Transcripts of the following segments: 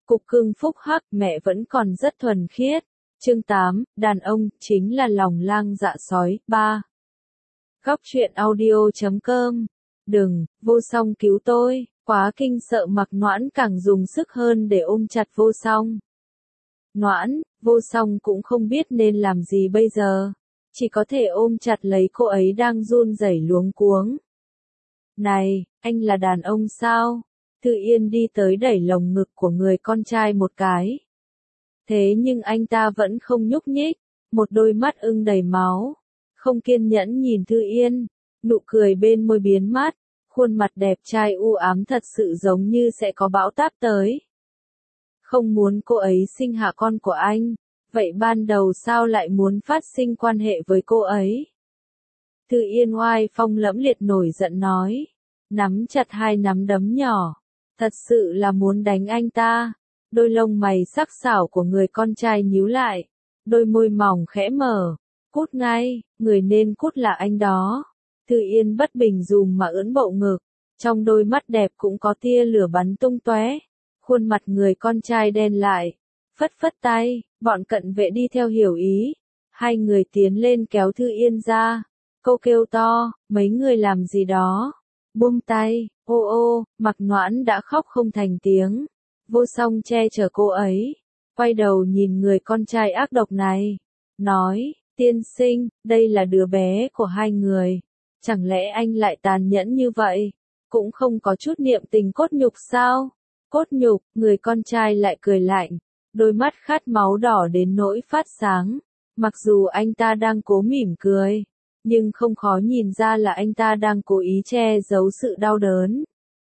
Cục cưng phúc hắc, mẹ vẫn còn rất thuần khiết. Chương 8, đàn ông chính là lòng lang dạ sói. 3. Góc truyện audio.com. Đừng, Vô Song cứu tôi. Quá kinh sợ Mạc Noãn càng dùng sức hơn để ôm chặt Vô Song. Noãn, Vô Song cũng không biết nên làm gì bây giờ. Chỉ có thể ôm chặt lấy cô ấy đang run rẩy luống cuống. Này, anh là đàn ông sao? Thư Yên đi tới đẩy lồng ngực của người con trai một cái. Thế nhưng anh ta vẫn không nhúc nhích, một đôi mắt ưng đầy máu. Không kiên nhẫn nhìn Thư Yên, nụ cười bên môi biến mất, khuôn mặt đẹp trai u ám thật sự giống như sẽ có bão táp tới. Không muốn cô ấy sinh hạ con của anh, vậy ban đầu sao lại muốn phát sinh quan hệ với cô ấy? Thư Yên oai phong lẫm liệt nổi giận nói, nắm chặt hai nắm đấm nhỏ, thật sự là muốn đánh anh ta. Đôi lông mày sắc sảo của người con trai nhíu lại, đôi môi mỏng khẽ mở, cút ngay, người nên cút là anh đó. Thư Yên bất bình dùm mà ưỡn bộ ngực, trong đôi mắt đẹp cũng có tia lửa bắn tung tóe. Khuôn mặt người con trai đen lại, phất phất tay, bọn cận vệ đi theo hiểu ý. Hai người tiến lên kéo Thư Yên ra, cô kêu to, mấy người làm gì đó, buông tay, ô ô, Mạc Noãn đã khóc không thành tiếng. Vô Song che chở cô ấy, quay đầu nhìn người con trai ác độc này, nói, tiên sinh, đây là đứa bé của hai người, chẳng lẽ anh lại tàn nhẫn như vậy, cũng không có chút niệm tình cốt nhục sao? Cốt nhục, người con trai lại cười lạnh, đôi mắt khát máu đỏ đến nỗi phát sáng, mặc dù anh ta đang cố mỉm cười, nhưng không khó nhìn ra là anh ta đang cố ý che giấu sự đau đớn.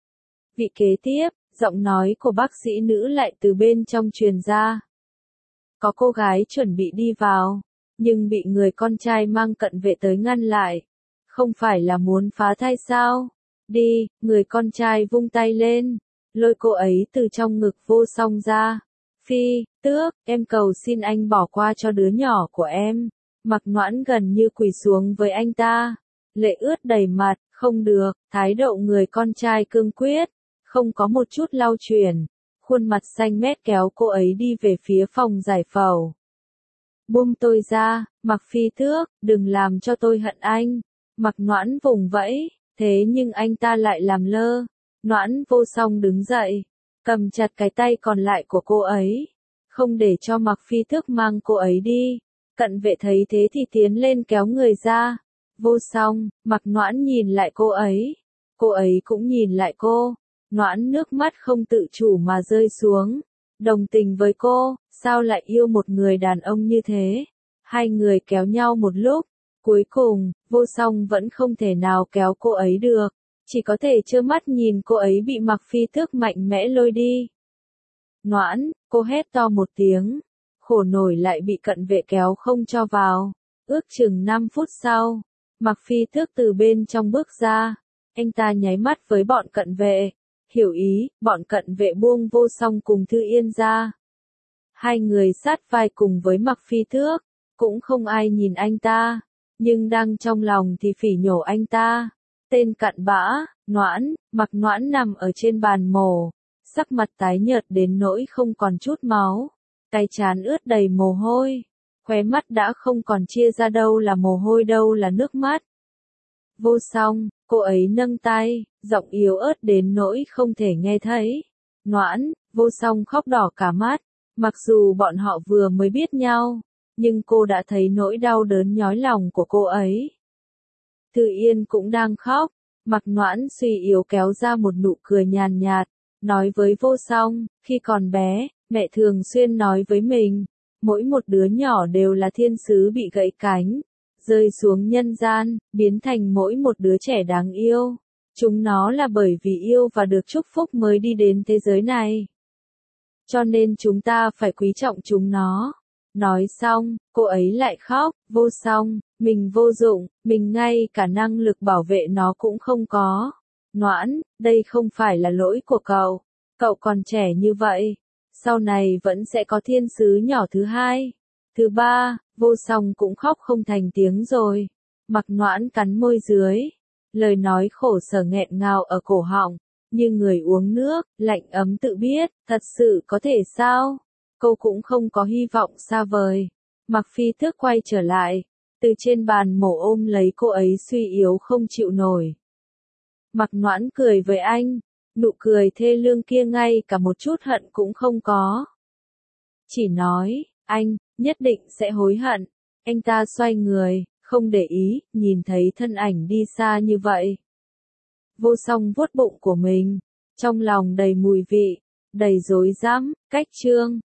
Vị kế tiếp, giọng nói của bác sĩ nữ lại từ bên trong truyền ra. Có cô gái chuẩn bị đi vào, nhưng bị người con trai mang cận vệ tới ngăn lại. Không phải là muốn phá thai sao? Đi, người con trai vung tay lên, lôi cô ấy từ trong ngực Vô Song ra. Phi, tước, em cầu xin anh bỏ qua cho đứa nhỏ của em. Mạc Noãn gần như quỳ xuống với anh ta, lệ ướt đầy mặt, không được, thái độ người con trai cương quyết. Không có một chút lau chùyển, khuôn mặt xanh mét kéo cô ấy đi về phía phòng giải phẫu. Buông tôi ra, Mạc Phi tước, đừng làm cho tôi hận anh. Mạc Noãn vùng vẫy, thế nhưng anh ta lại làm lơ. Noãn Vô Song đứng dậy, cầm chặt cái tay còn lại của cô ấy, không để cho Mạc Phi tước mang cô ấy đi. Cận vệ thấy thế thì tiến lên kéo người ra. Vô Song, Mạc Noãn nhìn lại cô ấy cũng nhìn lại cô. Noãn nước mắt không tự chủ mà rơi xuống, đồng tình với cô, sao lại yêu một người đàn ông như thế? Hai người kéo nhau một lúc, cuối cùng, Vô Song vẫn không thể nào kéo cô ấy được, chỉ có thể trơ mắt nhìn cô ấy bị Mạc Phi tước mạnh mẽ lôi đi. Noãn, cô hét to một tiếng, khổ nổi lại bị cận vệ kéo không cho vào. Ước chừng 5 phút sau, Mạc Phi tước từ bên trong bước ra, anh ta nháy mắt với bọn cận vệ. Hiểu ý, bọn cận vệ buông Vô Song cùng Thư Yên ra. Hai người sát vai cùng với Mạc Phi tước, cũng không ai nhìn anh ta, nhưng đang trong lòng thì phỉ nhổ anh ta. Tên cặn bã, Noãn, Mạc Noãn nằm ở trên bàn mổ, sắc mặt tái nhợt đến nỗi không còn chút máu, cái trán ướt đầy mồ hôi, khóe mắt đã không còn chia ra đâu là mồ hôi đâu là nước mắt. Vô Song, cô ấy nâng tay, giọng yếu ớt đến nỗi không thể nghe thấy. Noãn, Vô Song khóc đỏ cả mắt, mặc dù bọn họ vừa mới biết nhau, nhưng cô đã thấy nỗi đau đớn nhói lòng của cô ấy. Thư Yên cũng đang khóc, Mạc Noãn suy yếu kéo ra một nụ cười nhàn nhạt, nói với Vô Song, khi còn bé, mẹ thường xuyên nói với mình, mỗi một đứa nhỏ đều là thiên sứ bị gãy cánh, rơi xuống nhân gian, biến thành mỗi một đứa trẻ đáng yêu. Chúng nó là bởi vì yêu và được chúc phúc mới đi đến thế giới này. Cho nên chúng ta phải quý trọng chúng nó. Nói xong, cô ấy lại khóc, Vô Song, mình vô dụng, mình ngay cả năng lực bảo vệ nó cũng không có. Noãn, đây không phải là lỗi của cậu còn trẻ như vậy. Sau này vẫn sẽ có thiên sứ nhỏ thứ hai, thứ ba. Vô Song cũng khóc không thành tiếng rồi. Mạc Noãn cắn môi dưới, lời nói khổ sở nghẹn ngào ở cổ họng. như người uống nước, lạnh ấm tự biết, thật sự có thể sao? Cô cũng không có hy vọng xa vời. Mặc Phi Tước quay trở lại, từ trên bàn mổ ôm lấy cô ấy suy yếu không chịu nổi. Mặc Noãn cười với anh, nụ cười thê lương kia ngay cả một chút hận cũng không có. Chỉ nói, anh, nhất định sẽ hối hận. Anh ta xoay người, không để ý, nhìn thấy thân ảnh đi xa như vậy. Vô Song vuốt bụng của mình, trong lòng đầy mùi vị, đầy rối rắm, cách chương.